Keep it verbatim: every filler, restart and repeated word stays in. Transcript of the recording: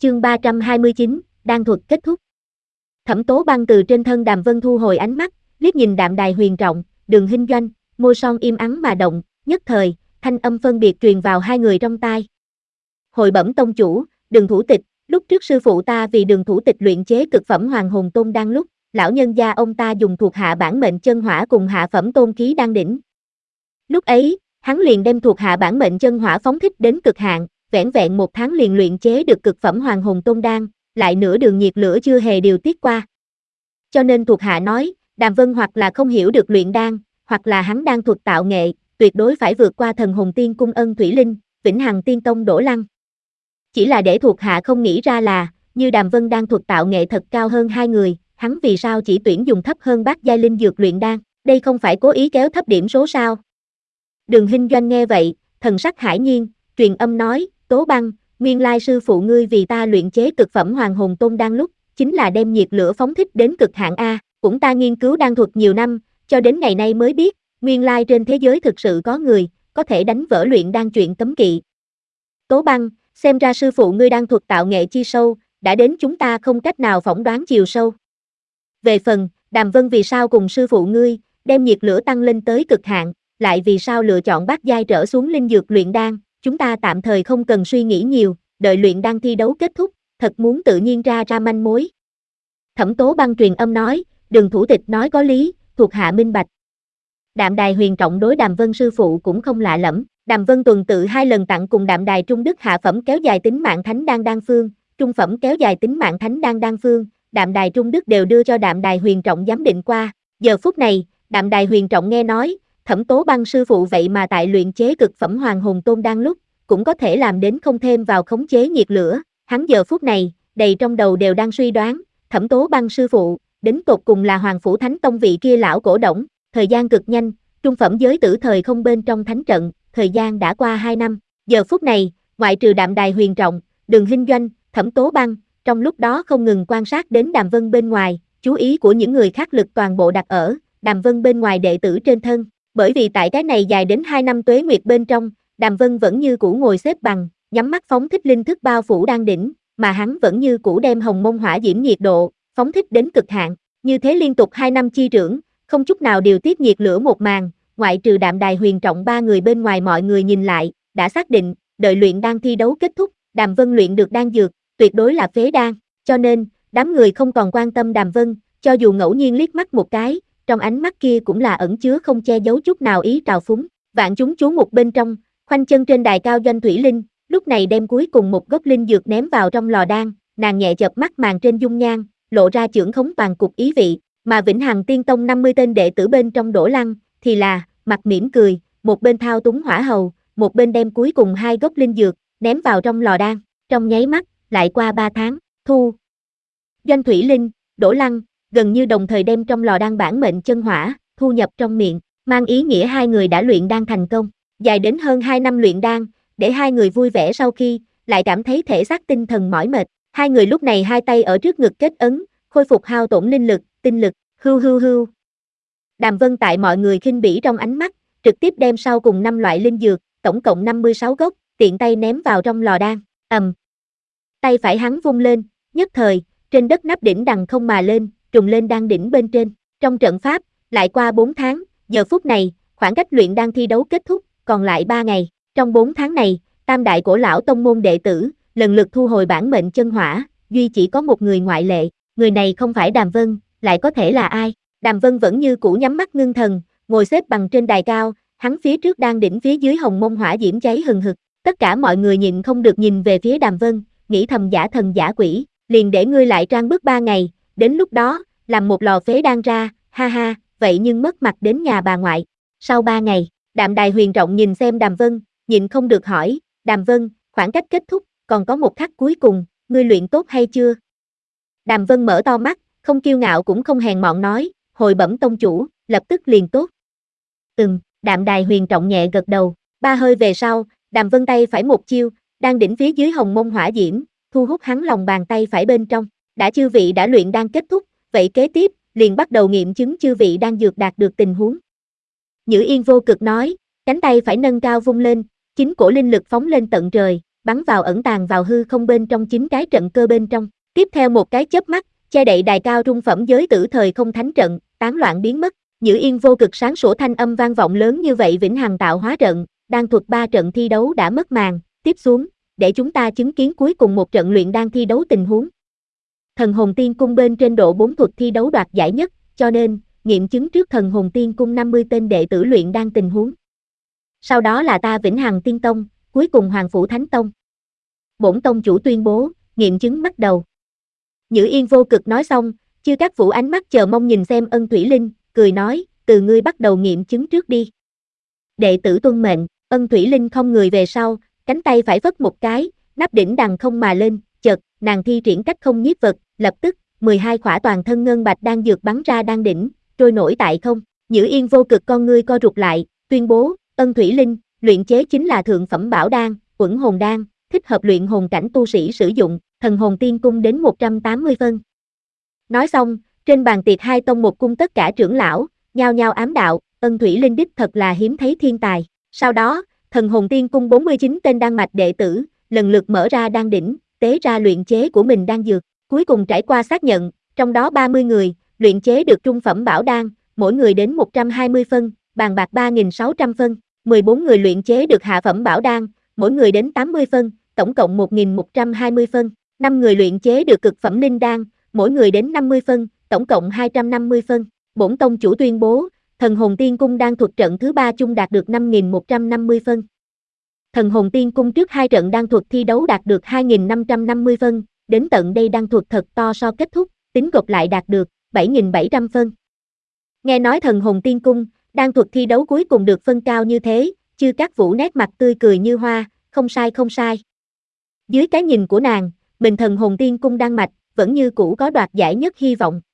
Chương ba trăm hai mươi chín, đan thuật kết thúc. Thẩm Tố Băng từ trên thân Đàm Vân thu hồi ánh mắt, liếc nhìn Đạm Đài Huyền Trọng, Đường Hinh Doanh, môi son im ắng mà động, nhất thời, thanh âm phân biệt truyền vào hai người trong tai. Hồi bẩm tông chủ, Đường thủ tịch, lúc trước sư phụ ta vì Đường thủ tịch luyện chế cực phẩm Hoàng Hồn Tôn đan lúc, lão nhân gia ông ta dùng thuộc hạ bản mệnh chân hỏa cùng hạ phẩm tôn khí đan đỉnh. Lúc ấy, hắn liền đem thuộc hạ bản mệnh chân hỏa phóng thích đến cực hạn, vẻn vẹn một tháng liền luyện chế được cực phẩm Hoàng Hồn Tôn đan, lại nửa đường nhiệt lửa chưa hề điều tiết qua. Cho nên thuộc hạ nói, Đàm Vân hoặc là không hiểu được luyện đan, hoặc là hắn đan thuật tạo nghệ, tuyệt đối phải vượt qua Thần Hồn Tiên Cung Ân Thủy Linh, Vĩnh Hằng Tiên Tông Đỗ Lăng. Chỉ là để thuộc hạ không nghĩ ra là, như Đàm Vân đan thuật tạo nghệ thật cao hơn hai người, hắn vì sao chỉ tuyển dùng thấp hơn bát giai linh dược luyện đan, đây không phải cố ý kéo thấp điểm số sao? Đường Hinh Doanh nghe vậy, thần sắc hải nhiên, truyền âm nói, Tố Băng, nguyên lai sư phụ ngươi vì ta luyện chế cực phẩm Hoàng Hồn Tôn đan lúc, chính là đem nhiệt lửa phóng thích đến cực hạn a, cũng ta nghiên cứu đan thuật nhiều năm, cho đến ngày nay mới biết, nguyên lai trên thế giới thực sự có người, có thể đánh vỡ luyện đan chuyện cấm kỵ. Tố Băng, xem ra sư phụ ngươi đan thuật tạo nghệ chi sâu, đã đến chúng ta không cách nào phỏng đoán chiều sâu. Về phần, Đàm Vân vì sao cùng sư phụ ngươi, đem nhiệt lửa tăng lên tới cực hạn, lại vì sao lựa chọn bát giai trở xuống linh dược luyện đan, chúng ta tạm thời không cần suy nghĩ nhiều, đợi luyện đan thi đấu kết thúc, thật muốn tự nhiên ra ra manh mối. Thẩm Tố Băng truyền âm nói, Đường thủ tịch nói có lý, thuộc hạ minh bạch. Đạm Đài Huyền Trọng đối Đàm Vân sư phụ cũng không lạ lẫm, Đàm Vân tuần tự hai lần tặng cùng Đạm Đài Trung Đức hạ phẩm kéo dài tính mạng thánh đan đan phương, trung phẩm kéo dài tính mạng thánh đan đan phương, Đạm Đài Trung Đức đều đưa cho Đạm Đài Huyền Trọng giám định qua. Giờ phút này, Đạm Đài Huyền Trọng nghe nói, Thẩm Tố Băng sư phụ vậy mà tại luyện chế cực phẩm Hoàng Hồn Tôn đan lúc, cũng có thể làm đến không thêm vào khống chế nhiệt lửa, hắn giờ phút này, đầy trong đầu đều đang suy đoán, Thẩm Tố Băng sư phụ, đến tột cùng là Hoàng Phủ Thánh Tông vị kia lão cổ đổng, thời gian cực nhanh, trung phẩm giới tử thời không bên trong thánh trận, thời gian đã qua hai năm, giờ phút này, ngoại trừ Đạm Đài Huyền Trọng, Đường Hinh Doanh, Thẩm Tố Băng, trong lúc đó không ngừng quan sát đến Đàm Vân bên ngoài, chú ý của những người khác lực toàn bộ đặt ở Đàm Vân bên ngoài đệ tử trên thân, bởi vì tại cái này dài đến hai năm tuế nguyệt bên trong, Đàm Vân vẫn như cũ ngồi xếp bằng, nhắm mắt phóng thích linh thức bao phủ đan đỉnh, mà hắn vẫn như cũ đem hồng mông hỏa diễm nhiệt độ, phóng thích đến cực hạn, như thế liên tục hai năm chi trưởng, không chút nào điều tiết nhiệt lửa một màn, ngoại trừ Đạm Đài Huyền Trọng ba người bên ngoài mọi người nhìn lại, đã xác định, đợi luyện đan thi đấu kết thúc, Đàm Vân luyện được đan dược, tuyệt đối là phế đan, cho nên, đám người không còn quan tâm Đàm Vân, cho dù ngẫu nhiên liếc mắt một cái, trong ánh mắt kia cũng là ẩn chứa không che giấu chút nào ý trào phúng, vạn chúng chú mục bên trong, khoanh chân trên đài cao Doanh Thủy Linh, lúc này đem cuối cùng một gốc linh dược ném vào trong lò đan, nàng nhẹ chợp mắt màn trên dung nhan, lộ ra chưởng khống toàn cục ý vị, mà Vĩnh Hằng Tiên Tông năm mươi tên đệ tử bên trong Đỗ Lăng, thì là, mặt mỉm cười, một bên thao túng hỏa hầu, một bên đem cuối cùng hai gốc linh dược, ném vào trong lò đan, trong nháy mắt, lại qua ba tháng, thu. Doanh Thủy Linh, Đỗ Lăng, gần như đồng thời đem trong lò đan bản mệnh chân hỏa, thu nhập trong miệng, mang ý nghĩa hai người đã luyện đan thành công, dài đến hơn hai năm luyện đan, để hai người vui vẻ sau khi, lại cảm thấy thể xác tinh thần mỏi mệt, hai người lúc này hai tay ở trước ngực kết ấn, khôi phục hao tổn linh lực, tinh lực, hưu hưu hưu. Đàm Vân tại mọi người khinh bỉ trong ánh mắt, trực tiếp đem sau cùng năm loại linh dược, tổng cộng năm mươi sáu gốc, tiện tay ném vào trong lò đan, ầm. Tay phải hắn vung lên, nhất thời, trên đất nắp đỉnh đằng không mà lên, trùng lên đan đỉnh bên trên, trong trận pháp, lại qua bốn tháng, giờ phút này, khoảng cách luyện đan thi đấu kết thúc, còn lại ba ngày, trong bốn tháng này, tam đại cổ lão tông môn đệ tử, lần lượt thu hồi bản mệnh chân hỏa, duy chỉ có một người ngoại lệ, người này không phải Đàm Vân, lại có thể là ai? Đàm Vân vẫn như cũ nhắm mắt ngưng thần, ngồi xếp bằng trên đài cao, hắn phía trước đan đỉnh phía dưới hồng mông hỏa diễm cháy hừng hực, tất cả mọi người nhịn không được nhìn về phía Đàm Vân, nghĩ thầm giả thần giả quỷ, liền để ngươi lại trang bức ba ngày, đến lúc đó, làm một lò phế đan ra, ha ha, vậy nhưng mất mặt đến nhà bà ngoại. Sau ba ngày, Đạm Đài Huyền Trọng nhìn xem Đàm Vân, nhịn không được hỏi, Đàm Vân, khoảng cách kết thúc, còn có một khắc cuối cùng, ngươi luyện tốt hay chưa? Đàm Vân mở to mắt, không kiêu ngạo cũng không hèn mọn nói, hồi bẩm tông chủ, lập tức liền tốt. Ừm, Đạm Đài Huyền Trọng nhẹ gật đầu, ba hơi về sau, Đàm Vân tay phải một chiêu, đang đỉnh phía dưới hồng mông hỏa diễm, thu hút hắn lòng bàn tay phải bên trong, đã chư vị đã luyện đan kết thúc, vậy kế tiếp, liền bắt đầu nghiệm chứng chư vị đang dược đạt được tình huống. Nhữ Yên vô cực nói, cánh tay phải nâng cao vung lên, chính cổ linh lực phóng lên tận trời, bắn vào ẩn tàng vào hư không bên trong chính cái trận cơ bên trong. Tiếp theo một cái chớp mắt, che đậy đài cao trung phẩm giới tử thời không thánh trận, tán loạn biến mất. Nhữ Yên vô cực sáng sủa thanh âm vang vọng lớn như vậy vĩnh hằng tạo hóa trận, đan thuật ba trận thi đấu đã mất màn, tiếp xuống, để chúng ta chứng kiến cuối cùng một trận luyện đan thi đấu tình huống. Thần hồn tiên cung bên trên độ bốn thuật thi đấu đoạt giải nhất, cho nên, nghiệm chứng trước thần hồn tiên cung năm mươi tên đệ tử luyện đan tình huống. Sau đó là ta Vĩnh Hằng Tiên Tông, cuối cùng Hoàng Phủ Thánh Tông. Bổn tông chủ tuyên bố, nghiệm chứng bắt đầu. Nhữ Yên vô cực nói xong, chư các vũ ánh mắt chờ mong nhìn xem Ân Thủy Linh, cười nói, từ ngươi bắt đầu nghiệm chứng trước đi. Đệ tử tuân mệnh, Ân Thủy Linh không người về sau, cánh tay phải phất một cái, nắp đỉnh đằng không mà lên, chợt, nàng thi triển cách không nhiếp vật, lập tức, mười hai khỏa toàn thân ngân bạch đang dược bắn ra đan đỉnh, trôi nổi tại không. Nhữ Yên vô cực con ngươi co rụt lại, tuyên bố, Ân Thủy Linh, luyện chế chính là thượng phẩm bảo đan, Uẩn hồn đan, thích hợp luyện hồn cảnh tu sĩ sử dụng, thần hồn tiên cung đến một trăm tám mươi phân. Nói xong, trên bàn tiệc hai tông một cung tất cả trưởng lão, nhao nhao ám đạo, Ân Thủy Linh đích thật là hiếm thấy thiên tài. Sau đó, thần hồn tiên cung bốn mươi chín tên đan mạch đệ tử, lần lượt mở ra đan đỉnh, tế ra luyện chế của mình đan dược. Cuối cùng trải qua xác nhận, trong đó ba mươi người, luyện chế được trung phẩm bảo đan, mỗi người đến một trăm hai mươi phân, bàn bạc ba nghìn sáu trăm phân, mười bốn người luyện chế được hạ phẩm bảo đan, mỗi người đến tám mươi phân, tổng cộng một nghìn một trăm hai mươi phân, năm người luyện chế được cực phẩm linh đan, mỗi người đến năm mươi phân, tổng cộng hai trăm năm mươi phân. Bổn tông chủ tuyên bố, thần hồn tiên cung đan thuật trận thứ ba chung đạt được năm nghìn một trăm năm mươi phân. Thần hồn tiên cung trước hai trận đan thuật thi đấu đạt được hai nghìn năm trăm năm mươi phân, đến tận đây đan thuật thật to so kết thúc, tính gộp lại đạt được bảy nghìn bảy trăm phân. Nghe nói thần hồn tiên cung, đan thuật thi đấu cuối cùng được phân cao như thế, chư các vũ nét mặt tươi cười như hoa, không sai không sai. Dưới cái nhìn của nàng, mình thần hồn tiên cung đan mạch, vẫn như cũ có đoạt giải nhất hy vọng.